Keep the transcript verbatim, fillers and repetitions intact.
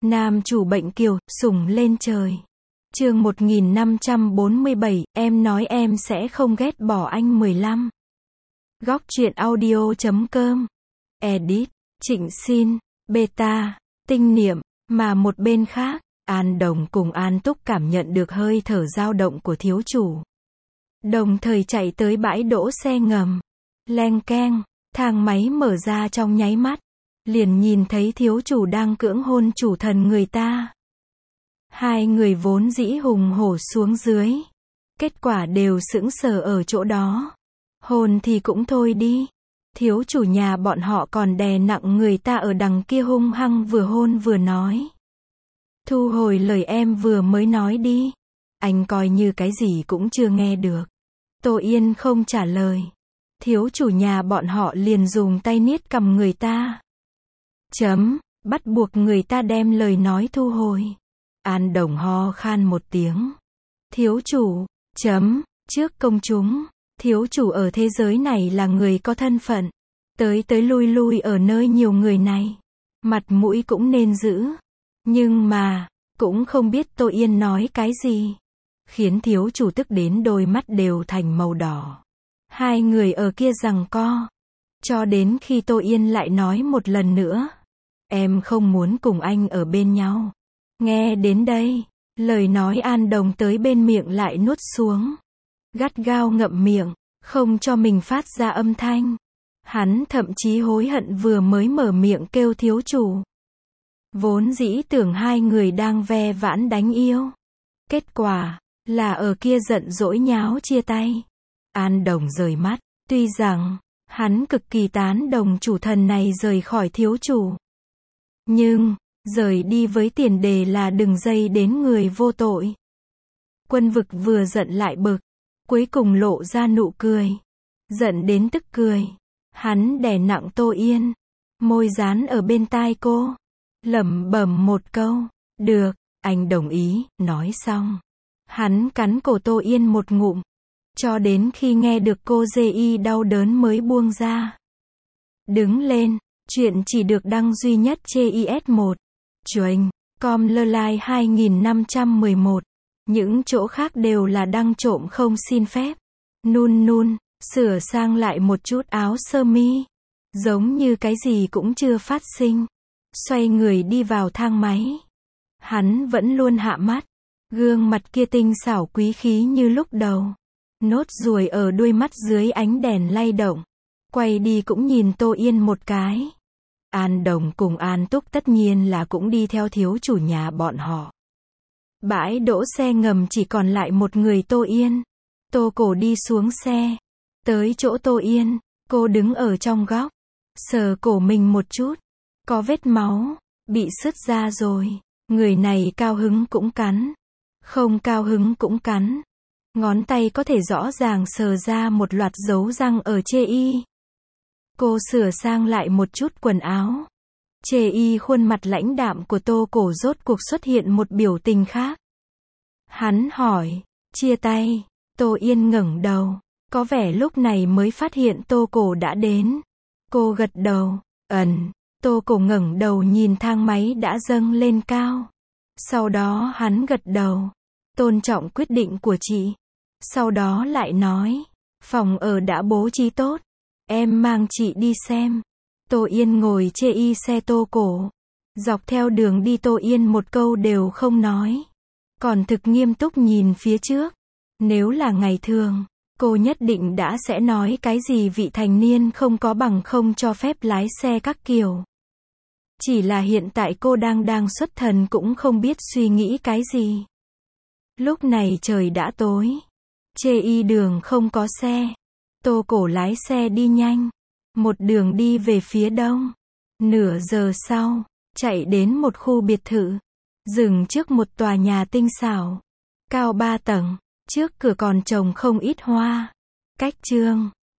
Nam chủ bệnh kiều, sủng lên trời. Chương một nghìn năm trăm bốn mươi bảy, em nói em sẽ không ghét bỏ anh mười lăm. Góc truyện audio chấm com. Edit, Trịnh Xin, Beta, Tinh Niệm, mà một bên khác, An Đồng cùng An Túc cảm nhận được hơi thở dao động của thiếu chủ. Đồng thời chạy tới bãi đỗ xe ngầm. Leng keng, thang máy mở ra trong nháy mắt. Liền nhìn thấy thiếu chủ đang cưỡng hôn chủ thần người ta. Hai người vốn dĩ hùng hổ xuống dưới. Kết quả đều sững sờ ở chỗ đó. Hôn thì cũng thôi đi. Thiếu chủ nhà bọn họ còn đè nặng người ta ở đằng kia hung hăng vừa hôn vừa nói. Thu hồi lời em vừa mới nói đi. Anh coi như cái gì cũng chưa nghe được. Tô Yên không trả lời. Thiếu chủ nhà bọn họ liền dùng tay niết cầm người ta. Chấm, bắt buộc người ta đem lời nói thu hồi. An Đồng ho khan một tiếng. Thiếu chủ, chấm, trước công chúng, thiếu chủ ở thế giới này là người có thân phận. Tới tới lui lui ở nơi nhiều người này. Mặt mũi cũng nên giữ. Nhưng mà, cũng không biết Tô Yên nói cái gì. Khiến thiếu chủ tức đến đôi mắt đều thành màu đỏ. Hai người ở kia giằng co. Cho đến khi Tô Yên lại nói một lần nữa. Em không muốn cùng anh ở bên nhau. Nghe đến đây, lời nói An Đồng tới bên miệng lại nuốt xuống. Gắt gao ngậm miệng, không cho mình phát ra âm thanh. Hắn thậm chí hối hận vừa mới mở miệng kêu thiếu chủ. Vốn dĩ tưởng hai người đang ve vãn đánh yêu. Kết quả, là ở kia giận dỗi nháo chia tay. An Đồng rời mắt, tuy rằng, hắn cực kỳ tán đồng chủ thần này rời khỏi thiếu chủ. Nhưng, rời đi với tiền đề là đừng dây đến người vô tội. Quân vực vừa giận lại bực, cuối cùng lộ ra nụ cười. Giận đến tức cười. Hắn đè nặng Tô Yên, môi dán ở bên tai cô, lẩm bẩm một câu, được, anh đồng ý, nói xong. Hắn cắn cổ Tô Yên một ngụm, cho đến khi nghe được cô dê y đau đớn mới buông ra. Đứng lên, chuyện chỉ được đăng duy nhất trên i ét một. Chuềnh, com lơ lai hai nghìn năm trăm mười một. Những chỗ khác đều là đăng trộm không xin phép. Nun nun, sửa sang lại một chút áo sơ mi. Giống như cái gì cũng chưa phát sinh. Xoay người đi vào thang máy. Hắn vẫn luôn hạ mắt. Gương mặt kia tinh xảo quý khí như lúc đầu. Nốt ruồi ở đuôi mắt dưới ánh đèn lay động. Quay đi cũng nhìn Tô Yên một cái. An Đồng cùng An Túc tất nhiên là cũng đi theo thiếu chủ nhà bọn họ. Bãi đỗ xe ngầm chỉ còn lại một người Tô Yên. Tô Cổ đi xuống xe. Tới chỗ Tô Yên, cô đứng ở trong góc. Sờ cổ mình một chút. Có vết máu, bị sứt ra rồi. Người này cao hứng cũng cắn. Không cao hứng cũng cắn. Ngón tay có thể rõ ràng sờ ra một loạt dấu răng ở chê y. Cô sửa sang lại một chút quần áo. Chê y khuôn mặt lãnh đạm của Tô Cổ rốt cuộc xuất hiện một biểu tình khác. Hắn hỏi, chia tay. Tô Yên ngẩng đầu. Có vẻ lúc này mới phát hiện Tô Cổ đã đến. Cô gật đầu, ẩn. Tô Cổ ngẩng đầu nhìn thang máy đã dâng lên cao. Sau đó hắn gật đầu. Tôn trọng quyết định của chị. Sau đó lại nói, phòng ở đã bố trí tốt. Em mang chị đi xem. Tô Yên ngồi chê y xe Tô Cổ. Dọc theo đường đi Tô Yên một câu đều không nói. Còn thực nghiêm túc nhìn phía trước. Nếu là ngày thường, cô nhất định đã sẽ nói cái gì vị thành niên không có bằng không cho phép lái xe các kiểu. Chỉ là hiện tại cô đang đang xuất thần cũng không biết suy nghĩ cái gì. Lúc này trời đã tối. Chê y đường không có xe. Tô Cổ lái xe đi nhanh. Một đường đi về phía đông. Nửa giờ sau, chạy đến một khu biệt thự. Dừng trước một tòa nhà tinh xảo. Cao ba tầng. Trước cửa còn trồng không ít hoa. Cách chương.